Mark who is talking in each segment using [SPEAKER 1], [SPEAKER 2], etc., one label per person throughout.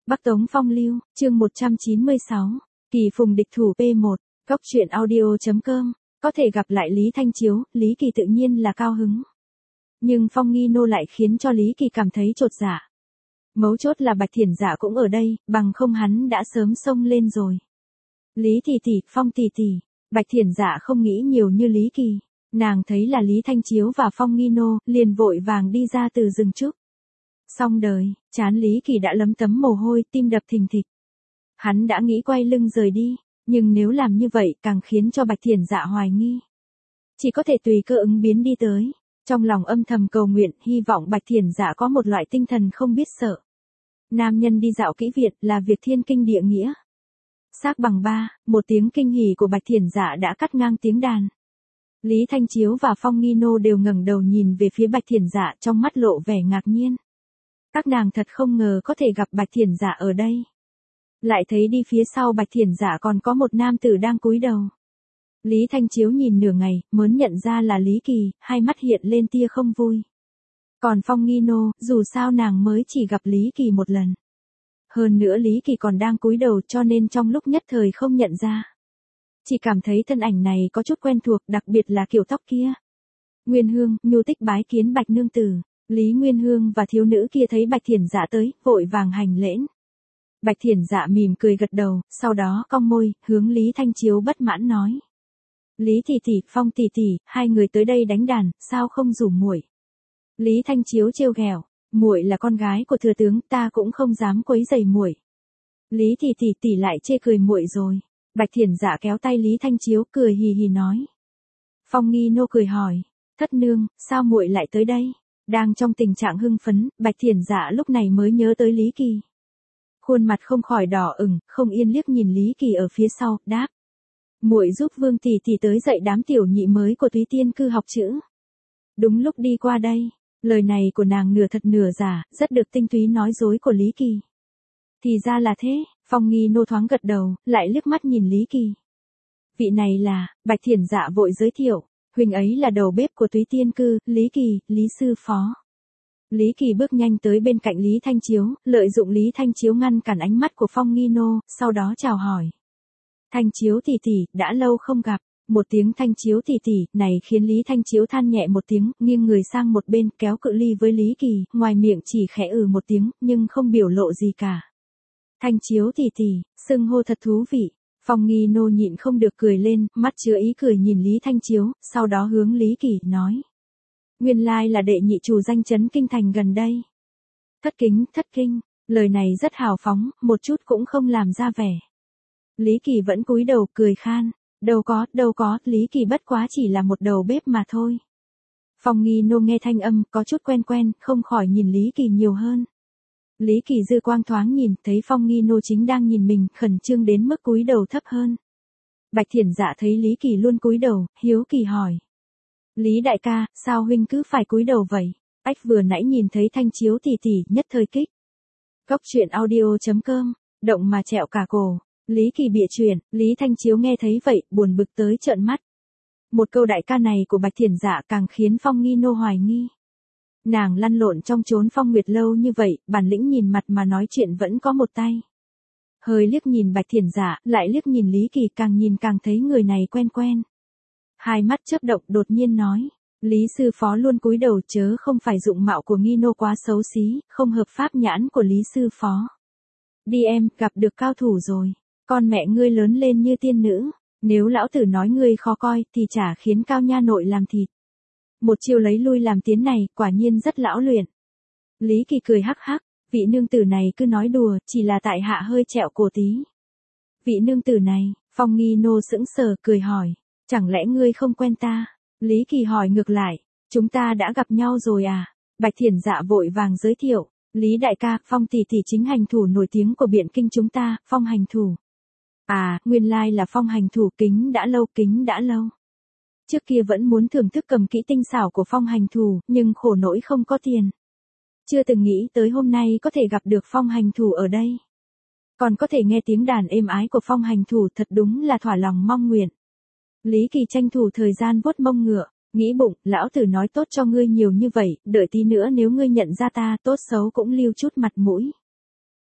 [SPEAKER 1] Bắc Tống Phong Lưu, chương 196, Kỳ Phùng địch thủ P1, Góc truyện audio.com, có thể gặp lại Lý Thanh Chiếu, Lý Kỳ tự nhiên là cao hứng. Nhưng Phong Nghi Nô lại khiến cho Lý Kỳ cảm thấy chột dạ. Mấu chốt là Bạch Thiển Dạ cũng ở đây, bằng không hắn đã sớm xông lên rồi. Lý tỷ tỷ, Phong tỷ tỷ, Bạch Thiển Dạ không nghĩ nhiều như Lý Kỳ. Nàng thấy là Lý Thanh Chiếu và Phong Nghi Nô, liền vội vàng đi ra từ rừng trúc. Xong đời, trán Lý Kỳ đã lấm tấm mồ hôi, tim đập thình thịch. Hắn đã nghĩ quay lưng rời đi, nhưng nếu làm như vậy càng khiến cho Bạch Thiển Dạ hoài nghi. Chỉ có thể tùy cơ ứng biến đi tới, trong lòng âm thầm cầu nguyện, hy vọng Bạch Thiển Dạ có một loại tinh thần không biết sợ. Nam nhân đi dạo kỹ viện là việc thiên kinh địa nghĩa. Xác bằng ba, một tiếng kinh hỉ của Bạch Thiển Dạ đã cắt ngang tiếng đàn. Lý Thanh Chiếu và Phong Nghi Nô đều ngẩng đầu nhìn về phía Bạch Thiển Dạ, trong mắt lộ vẻ ngạc nhiên. Các nàng thật không ngờ có thể gặp Bạch Thiển Dạ ở đây. Lại thấy đi phía sau Bạch Thiển Dạ còn có một nam tử đang cúi đầu. Lý Thanh Chiếu nhìn nửa ngày, mới nhận ra là Lý Kỳ, hai mắt hiện lên tia không vui. Còn Phong Nghi Nô, dù sao nàng mới chỉ gặp Lý Kỳ một lần. Hơn nữa Lý Kỳ còn đang cúi đầu, cho nên trong lúc nhất thời không nhận ra. Chỉ cảm thấy thân ảnh này có chút quen thuộc, đặc biệt là kiểu tóc kia. Nguyên Hương, nhu tích bái kiến Bạch nương tử. Lý Nguyên Hương và thiếu nữ kia thấy Bạch Thiển Dạ tới, vội vàng hành lễ. Bạch Thiển Dạ mỉm cười gật đầu, sau đó cong môi, hướng Lý Thanh Chiếu bất mãn nói. Lý tỷ tỷ, Phong tỷ tỷ, hai người tới đây đánh đàn, sao không rủ muội? Lý Thanh Chiếu trêu ghẹo, muội là con gái của thừa tướng, ta cũng không dám quấy rầy muội. Lý tỷ tỷ lại chê cười muội rồi. Bạch Thiển Dạ kéo tay Lý Thanh Chiếu, cười hì hì nói. Phong Nghi Nô cười hỏi, thất nương, sao muội lại tới đây? Đang trong tình trạng hưng phấn, Bạch Thiển Dạ lúc này mới nhớ tới Lý Kỳ. Khuôn mặt không khỏi đỏ ửng, không yên liếc nhìn Lý Kỳ ở phía sau, đáp. Muội giúp Vương tỷ tỷ tới dạy đám tiểu nhị mới của Túy Tiên Cư học chữ. Đúng lúc đi qua đây, lời này của nàng nửa thật nửa giả, rất được tinh túy nói dối của Lý Kỳ. Thì ra là thế, Phong Nghi Nô thoáng gật đầu, lại liếc mắt nhìn Lý Kỳ. Vị này là, Bạch Thiển Dạ vội giới thiệu, huynh ấy là đầu bếp của Túy Tiên Cư, Lý Kỳ, Lý sư phó. Lý Kỳ bước nhanh tới bên cạnh Lý Thanh Chiếu, lợi dụng Lý Thanh Chiếu ngăn cản ánh mắt của Phong Nghi Nô, sau đó chào hỏi. Thanh Chiếu tỷ tỷ, đã lâu không gặp. Một tiếng Thanh Chiếu tỷ tỷ này khiến Lý Thanh Chiếu than nhẹ một tiếng, nghiêng người sang một bên, kéo cự ly với Lý Kỳ, ngoài miệng chỉ khẽ một tiếng, nhưng không biểu lộ gì cả. Thanh Chiếu tỷ tỷ, xưng hô thật thú vị. Phong Nghi Nô nhịn không được cười lên, mắt chứa ý cười nhìn Lý Thanh Chiếu, sau đó hướng Lý Kỳ nói. Nguyên lai là đệ nhị chủ danh chấn kinh thành gần đây. Thất kính, lời này rất hào phóng, một chút cũng không làm ra vẻ. Lý Kỳ vẫn cúi đầu cười khan, đâu có, Lý Kỳ bất quá chỉ là một đầu bếp mà thôi. Phong Nghi Nô nghe thanh âm, có chút quen, không khỏi nhìn Lý Kỳ nhiều hơn. Lý Kỳ dư quang thoáng nhìn, thấy Phong Nghi Nô chính đang nhìn mình, khẩn trương đến mức cúi đầu thấp hơn. Bạch Thiển Dạ thấy Lý Kỳ luôn cúi đầu, hiếu kỳ hỏi. Lý đại ca, sao huynh cứ phải cúi đầu vậy? Ách vừa nãy nhìn thấy Thanh Chiếu tỷ tỷ, nhất thời kích. Góc truyện audio.com, động mà trẹo cả cổ. Lý Kỳ bịa chuyện, Lý Thanh Chiếu nghe thấy vậy, buồn bực tới trợn mắt. Một câu đại ca này của Bạch Thiển Dạ càng khiến Phong Nghi Nô hoài nghi. Nàng lăn lộn trong chốn Phong Nguyệt lâu như vậy, bản lĩnh nhìn mặt mà nói chuyện vẫn có một tay. Hơi liếc nhìn Bạch Thiển Dạ, lại liếc nhìn Lý Kỳ, càng nhìn càng thấy người này quen. Hai mắt chớp động, đột nhiên nói. Lý sư phó luôn cúi đầu, chớ không phải dụng mạo của Nghi Nô quá xấu xí, không hợp pháp nhãn của Lý sư phó. Đi em, gặp được cao thủ rồi. Con mẹ ngươi lớn lên như tiên nữ, nếu lão tử nói ngươi khó coi thì chả khiến Cao nha nội làm thịt. Một chiêu lấy lui làm tiến này, quả nhiên rất lão luyện. Lý Kỳ cười hắc hắc, vị nương tử này cứ nói đùa, chỉ là tại hạ hơi trẹo cổ tí. Vị nương tử này, Phong Nghi Nô sững sờ, cười hỏi, chẳng lẽ ngươi không quen ta? Lý Kỳ hỏi ngược lại, chúng ta đã gặp nhau rồi à? Bạch Thiển Dạ vội vàng giới thiệu, Lý đại ca, Phong tỷ tỷ chính hành thủ nổi tiếng của Biện Kinh chúng ta, Phong hành thủ. À, nguyên lai là Phong hành thủ, kính đã lâu. Trước kia vẫn muốn thưởng thức cầm kỹ tinh xảo của Phong hành thủ, nhưng khổ nỗi không có tiền. Chưa từng nghĩ tới hôm nay có thể gặp được Phong hành thủ ở đây. Còn có thể nghe tiếng đàn êm ái của Phong hành thủ, thật đúng là thỏa lòng mong nguyện. Lý Kỳ tranh thủ thời gian vuốt mông ngựa, nghĩ bụng, lão tử nói tốt cho ngươi nhiều như vậy, đợi tí nữa nếu ngươi nhận ra ta, tốt xấu cũng lưu chút mặt mũi.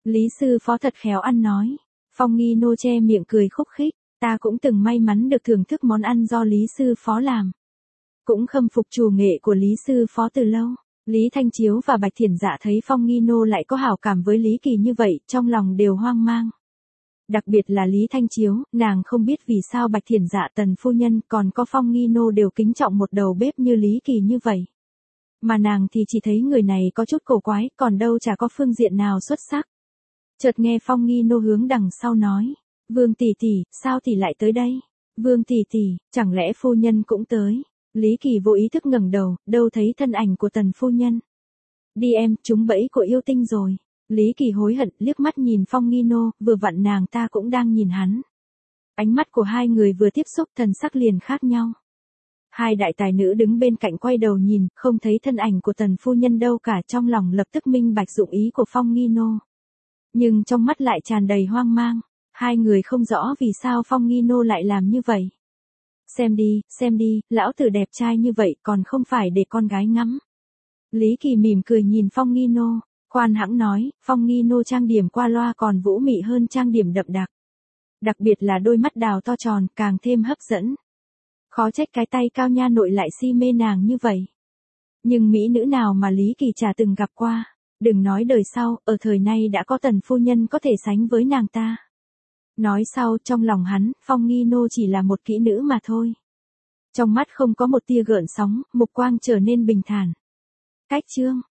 [SPEAKER 1] Lý sư phó thật khéo ăn nói. Phong Nghi Nô che miệng cười khúc khích, ta cũng từng may mắn được thưởng thức món ăn do Lý sư phó làm. Cũng khâm phục chủ nghệ của Lý sư phó từ lâu. Lý Thanh Chiếu và Bạch Thiển Dạ thấy Phong Nghi Nô lại có hảo cảm với Lý Kỳ như vậy, trong lòng đều hoang mang. Đặc biệt là Lý Thanh Chiếu, nàng không biết vì sao Bạch Thiển Dạ Tần phu nhân còn có Phong Nghi Nô đều kính trọng một đầu bếp như Lý Kỳ như vậy. Mà nàng thì chỉ thấy người này có chút cổ quái, còn đâu chả có phương diện nào xuất sắc. Chợt nghe Phong Nghi Nô hướng đằng sau nói, Vương tỷ tỷ, sao tỷ lại tới đây? Vương tỷ tỷ, chẳng lẽ phu nhân cũng tới? Lý Kỳ vô ý thức ngẩng đầu, đâu thấy thân ảnh của Tần phu nhân. Đi em, trúng bẫy của yêu tinh rồi. Lý Kỳ hối hận, liếc mắt nhìn Phong Nghi Nô, vừa vặn nàng ta cũng đang nhìn hắn. Ánh mắt của hai người vừa tiếp xúc thần sắc liền khác nhau. Hai đại tài nữ đứng bên cạnh quay đầu nhìn, không thấy thân ảnh của Tần phu nhân đâu cả, trong lòng lập tức minh bạch dụng ý của Phong Nghi Nô. Nhưng trong mắt lại tràn đầy hoang mang, hai người không rõ vì sao Phong Nghi Nô lại làm như vậy. Xem đi, lão tử đẹp trai như vậy còn không phải để con gái ngắm. Lý Kỳ mỉm cười nhìn Phong Nghi Nô, khoan hãng nói, Phong Nghi Nô trang điểm qua loa còn vũ mị hơn trang điểm đậm đặc. Đặc biệt là đôi mắt đào to tròn, càng thêm hấp dẫn. Khó trách cái tay cao nha nội lại si mê nàng như vậy. Nhưng mỹ nữ nào mà Lý Kỳ chả từng gặp qua, đừng nói đời sau, ở thời nay đã có Tần phu nhân có thể sánh với nàng ta. Nói sau, trong lòng hắn, Phong Nghi Nô chỉ là một kỹ nữ mà thôi. Trong mắt không có một tia gợn sóng, mục quang trở nên bình thản. Cách chương